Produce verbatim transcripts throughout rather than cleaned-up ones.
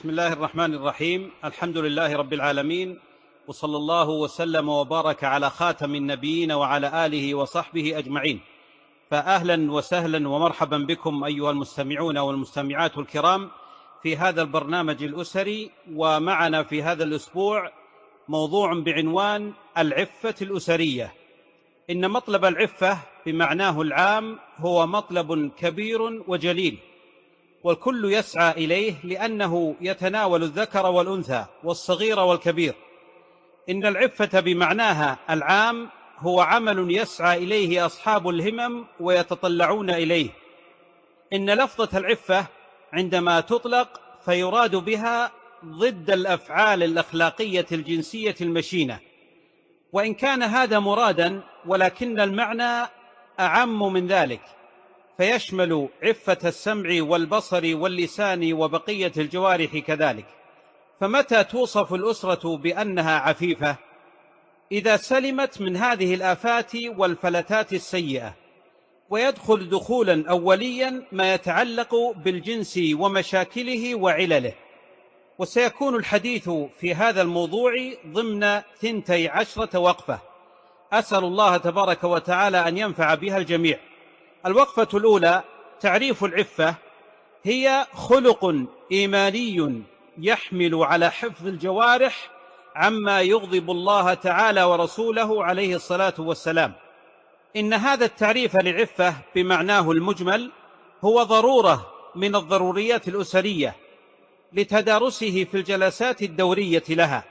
بسم الله الرحمن الرحيم. الحمد لله رب العالمين، وصلى الله وسلم وبارك على خاتم النبيين وعلى آله وصحبه أجمعين. فأهلا وسهلا ومرحبا بكم أيها المستمعون والمستمعات الكرام في هذا البرنامج الأسري. ومعنا في هذا الأسبوع موضوع بعنوان العفة الأسرية. إن مطلب العفة بمعناه العام هو مطلب كبير وجليل، والكل يسعى إليه لأنه يتناول الذكر والأنثى والصغير والكبير. إن العفة بمعناها العام هو عمل يسعى إليه أصحاب الهمم ويتطلعون إليه. إن لفظة العفة عندما تطلق فيراد بها ضد الأفعال الأخلاقية الجنسية المشينة، وإن كان هذا مرادا ولكن المعنى أعم من ذلك، فيشمل عفة السمع والبصر واللسان وبقية الجوارح كذلك. فمتى توصف الأسرة بأنها عفيفة؟ إذا سلمت من هذه الآفات والفلتات السيئة. ويدخل دخولا أوليا ما يتعلق بالجنس ومشاكله وعلله. وسيكون الحديث في هذا الموضوع ضمن ثنتي عشرة وقفة، أسأل الله تبارك وتعالى أن ينفع بها الجميع. الوقفة الأولى: تعريف العفة. هي خلق إيماني يحمل على حفظ الجوارح عما يغضب الله تعالى ورسوله عليه الصلاة والسلام. إن هذا التعريف للعفة بمعناه المجمل هو ضرورة من الضروريات الأسرية لتدارسه في الجلسات الدورية لها،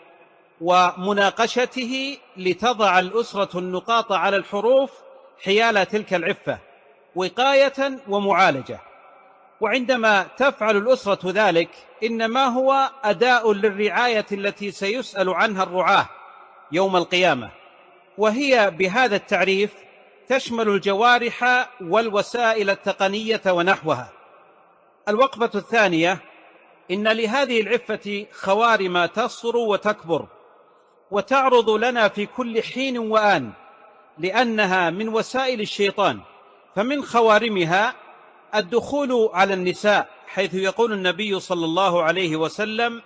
ومناقشته لتضع الأسرة النقاط على الحروف حيال تلك العفة وقاية ومعالجة. وعندما تفعل الأسرة ذلك إنما هو أداء للرعاية التي سيسأل عنها الرعاة يوم القيامة، وهي بهذا التعريف تشمل الجوارح والوسائل التقنية ونحوها. الوقفة الثانية: إن لهذه العفة خوارم تصر وتكبر وتعرض لنا في كل حين وآن، لأنها من وسائل الشيطان. فمن خوارمها الدخول على النساء، حيث يقول النبي صلى الله عليه وسلم: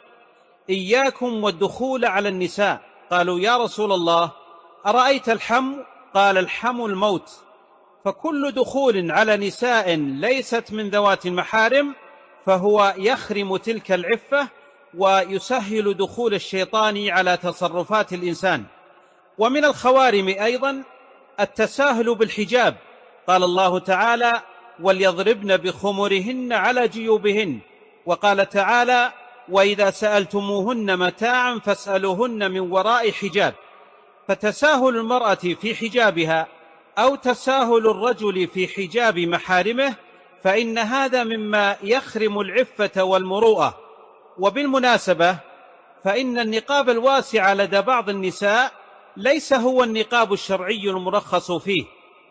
إياكم والدخول على النساء. قالوا: يا رسول الله أرأيت الحم؟ قال: الحم الموت. فكل دخول على نساء ليست من ذوات المحارم فهو يخرم تلك العفة ويسهل دخول الشيطان على تصرفات الإنسان. ومن الخوارم أيضا التساهل بالحجاب. قال الله تعالى: وليضربن بخمرهن على جيوبهن. وقال تعالى: وإذا سألتموهن متاعا فاسألوهن من وراء حجاب. فتساهل المرأة في حجابها أو تساهل الرجل في حجاب محارمه فإن هذا مما يخرم العفة والمروءة. وبالمناسبة فإن النقاب الواسع لدى بعض النساء ليس هو النقاب الشرعي المرخص فيه.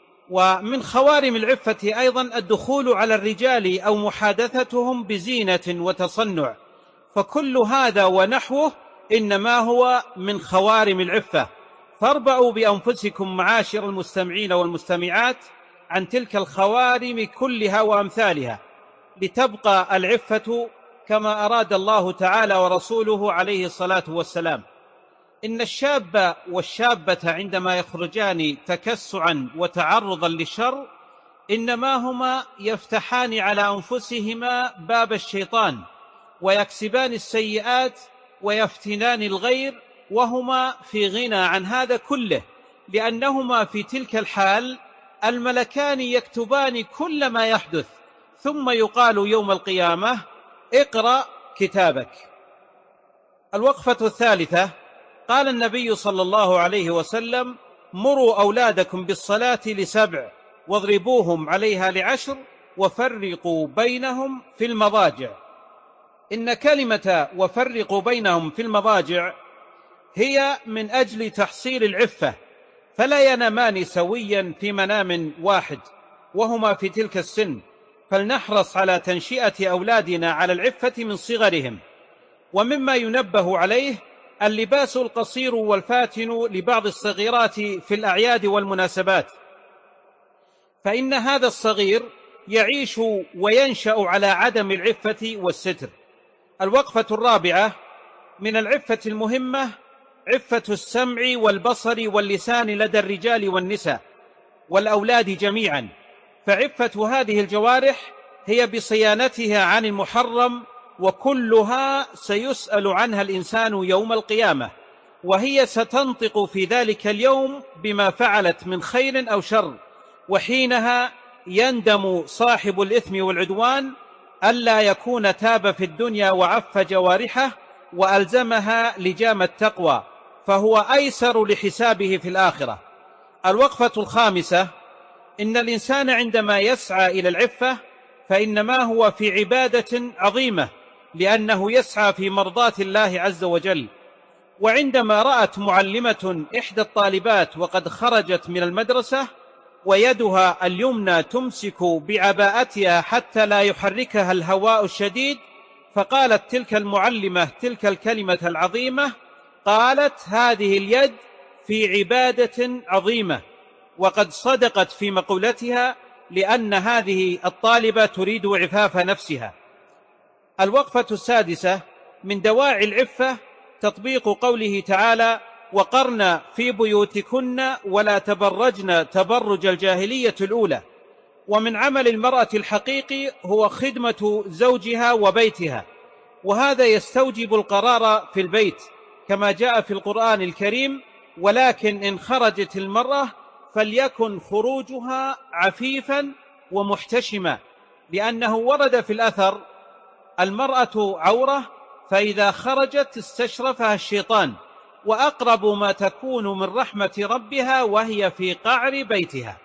ومن خوارم العفة أيضا الدخول على الرجال أو محادثتهم بزينة وتصنع. فكل هذا ونحوه إنما هو من خوارم العفة. فاربعوا بأنفسكم معاشر المستمعين والمستمعات عن تلك الخوارم كلها وأمثالها، لتبقى العفة كما أراد الله تعالى ورسوله عليه الصلاة والسلام. إن الشاب والشابة عندما يخرجان تكسعا وتعرضا للشر إنما هما يفتحان على أنفسهما باب الشيطان ويكسبان السيئات ويفتنان الغير، وهما في غنى عن هذا كله، لأنهما في تلك الحال الملكان يكتبان كل ما يحدث، ثم يقال يوم القيامة: اقرأ كتابك. الوقفة الثالثة: قال النبي صلى الله عليه وسلم: مروا أولادكم بالصلاة لسبع واضربوهم عليها لعشر وفرقوا بينهم في المضاجع. إن كلمة وفرقوا بينهم في المضاجع هي من أجل تحصيل العفة، فلا ينامان سويا في منام واحد وهما في تلك السن. فلنحرص على تنشئة أولادنا على العفة من صغرهم. ومما ينبه عليه اللباس القصير والفاتن لبعض الصغيرات في الأعياد والمناسبات، فإن هذا الصغير يعيش وينشأ على عدم العفة والستر. الوقفة الرابعة من العفة المهمة عفة السمع والبصر واللسان لدى الرجال والنساء والأولاد جميعا، فعفة هذه الجوارح هي بصيانتها عن المحرم، وكلها سيسأل عنها الإنسان يوم القيامة، وهي ستنطق في ذلك اليوم بما فعلت من خير أو شر، وحينها يندم صاحب الإثم والعدوان ألا يكون تاب في الدنيا وعف جوارحه وألزمها لجام التقوى، فهو أيسر لحسابه في الآخرة. الوقفة الخامسة: إن الإنسان عندما يسعى إلى العفة فإنما هو في عبادة عظيمة، لأنه يسعى في مرضاة الله عز وجل. وعندما رأت معلمة إحدى الطالبات وقد خرجت من المدرسة ويدها اليمنى تمسك بعباءتها حتى لا يحركها الهواء الشديد، فقالت تلك المعلمة تلك الكلمة العظيمة، قالت: هذه اليد في عبادة عظيمة. وقد صدقت في مقولتها، لأن هذه الطالبة تريد عفاف نفسها. الوقفة السادسة: من دواعي العفة تطبيق قوله تعالى: وقرن في بيوتكن ولا تبرجن تبرج الجاهلية الأولى. ومن عمل المرأة الحقيقي هو خدمة زوجها وبيتها، وهذا يستوجب القرار في البيت كما جاء في القرآن الكريم: ولكن إن خرجت المرأة فليكن خروجها عفيفا ومحتشما، لأنه ورد في الأثر: المرأة عورة، فإذا خرجت استشرفها الشيطان، وأقرب ما تكون من رحمة ربها وهي في قعر بيتها،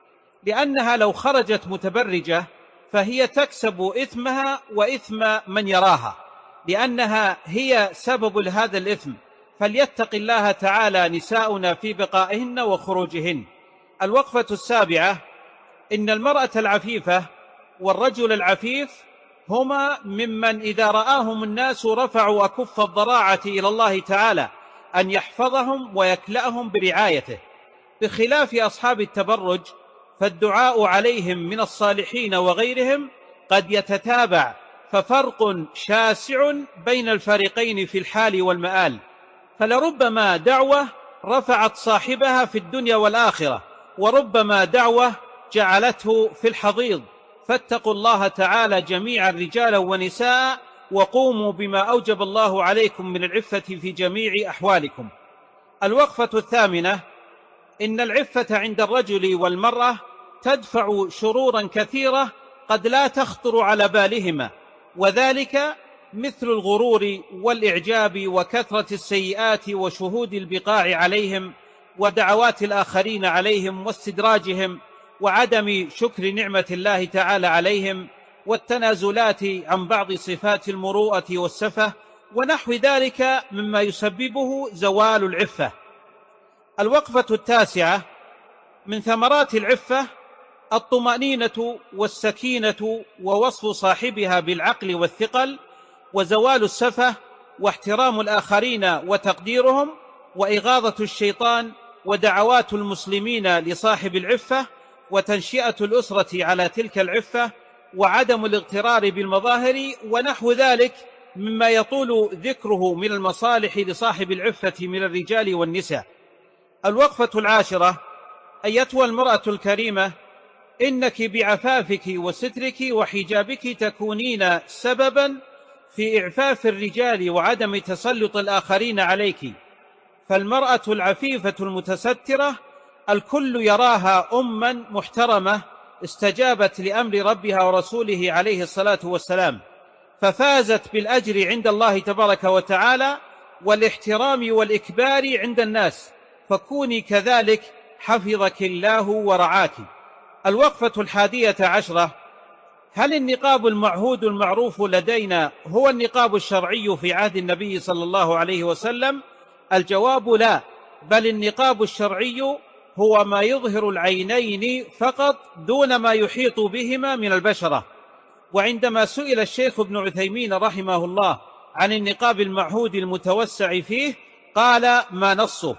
لأنها لو خرجت متبرجة فهي تكسب إثمها وإثم من يراها، لأنها هي سبب لهذا الإثم. فليتق الله تعالى نساؤنا في بقائهن وخروجهن. الوقفة السابعة: إن المرأة العفيفة والرجل العفيف هما ممن إذا رآهم الناس رفعوا أكف الضراعة إلى الله تعالى أن يحفظهم ويكلأهم برعايته، بخلاف أصحاب التبرج، فالدعاء عليهم من الصالحين وغيرهم قد يتتابع، ففرق شاسع بين الفريقين في الحال والمآل، فلربما دعوة رفعت صاحبها في الدنيا والآخرة، وربما دعوة جعلته في الحضيض. فاتقوا الله تعالى جميعا رجالا ونساء، وقوموا بما أوجب الله عليكم من العفة في جميع أحوالكم. الوقفة الثامنة: إن العفة عند الرجل والمرأة تدفع شرورا كثيرة قد لا تخطر على بالهما، وذلك مثل الغرور والإعجاب وكثرة السيئات وشهود البقاع عليهم ودعوات الآخرين عليهم واستدراجهم وعدم شكر نعمة الله تعالى عليهم والتنازلات عن بعض صفات المروءة والسفة ونحو ذلك مما يسببه زوال العفة. الوقفة التاسعة: من ثمرات العفة الطمأنينة والسكينة ووصف صاحبها بالعقل والثقل، وزوال السفة، واحترام الآخرين وتقديرهم، وإغاظة الشيطان، ودعوات المسلمين لصاحب العفة، وتنشئة الأسرة على تلك العفة، وعدم الاغترار بالمظاهر ونحو ذلك مما يطول ذكره من المصالح لصاحب العفة من الرجال والنساء. الوقفة العاشرة: أيتها المرأة الكريمة، إنك بعفافك وسترك وحجابك تكونين سببا في إعفاف الرجال وعدم تسلط الآخرين عليك، فالمرأة العفيفة المتسترة الكل يراها أما محترمة استجابت لأمر ربها ورسوله عليه الصلاة والسلام، ففازت بالأجر عند الله تبارك وتعالى والاحترام والإكبار عند الناس، فكوني كذلك حفظك الله ورعاك. الوقفة الحادية عشرة: هل النقاب المعهود المعروف لدينا هو النقاب الشرعي في عهد النبي صلى الله عليه وسلم؟ الجواب لا، بل النقاب الشرعي هو ما يظهر العينين فقط دون ما يحيط بهما من البشرة. وعندما سئل الشيخ ابن عثيمين رحمه الله عن النقاب المعهود المتوسع فيه قال: ما نصه،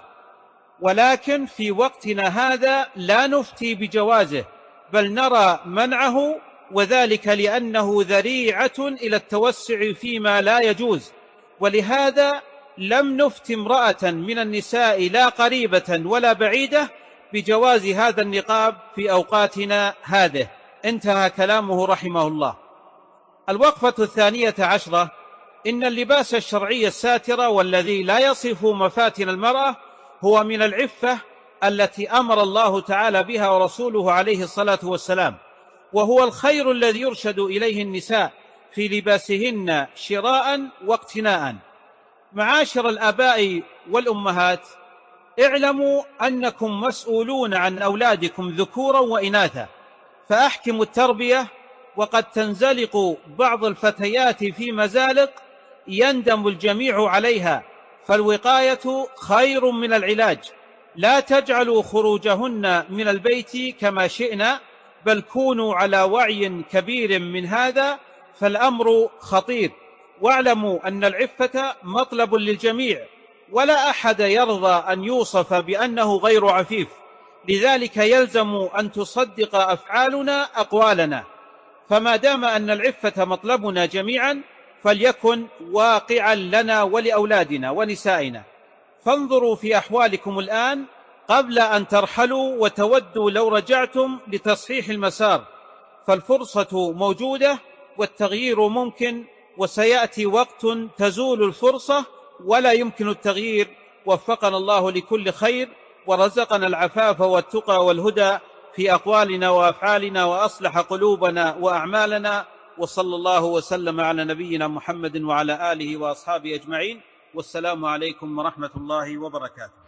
ولكن في وقتنا هذا لا نفتي بجوازه، بل نرى منعه وذلك لأنه ذريعة إلى التوسع فيما لا يجوز، ولهذا لم نفت امرأة من النساء لا قريبة ولا بعيدة بجواز هذا النقاب في أوقاتنا هذه. انتهى كلامه رحمه الله. الوقفة الثانية عشرة: إن اللباس الشرعي الساتر والذي لا يصف مفاتن المرأة هو من العفة التي أمر الله تعالى بها ورسوله عليه الصلاة والسلام، وهو الخير الذي يرشد إليه النساء في لباسهن شراء واقتناء. معاشر الآباء والأمهات، اعلموا أنكم مسؤولون عن أولادكم ذكورا وإناثا، فأحكموا التربية، وقد تنزلق بعض الفتيات في مزالق يندم الجميع عليها، فالوقاية خير من العلاج. لا تجعلوا خروجهن من البيت كما شئنا، بل كونوا على وعي كبير من هذا، فالأمر خطير. واعلموا أن العفة مطلب للجميع، ولا أحد يرضى أن يوصف بأنه غير عفيف، لذلك يلزم أن تصدق أفعالنا أقوالنا. فما دام أن العفة مطلبنا جميعا فليكن واقعا لنا ولأولادنا ونسائنا. فانظروا في أحوالكم الآن قبل أن ترحلوا وتودوا لو رجعتم لتصحيح المسار، فالفرصة موجودة والتغيير ممكن، وسيأتي وقت تزول الفرصة ولا يمكن التغيير. وفقنا الله لكل خير، ورزقنا العفاف والتقى والهدى في أقوالنا وأفعالنا، وأصلح قلوبنا وأعمالنا، وصلى الله وسلم على نبينا محمد وعلى آله وأصحابه أجمعين. والسلام عليكم ورحمة الله وبركاته.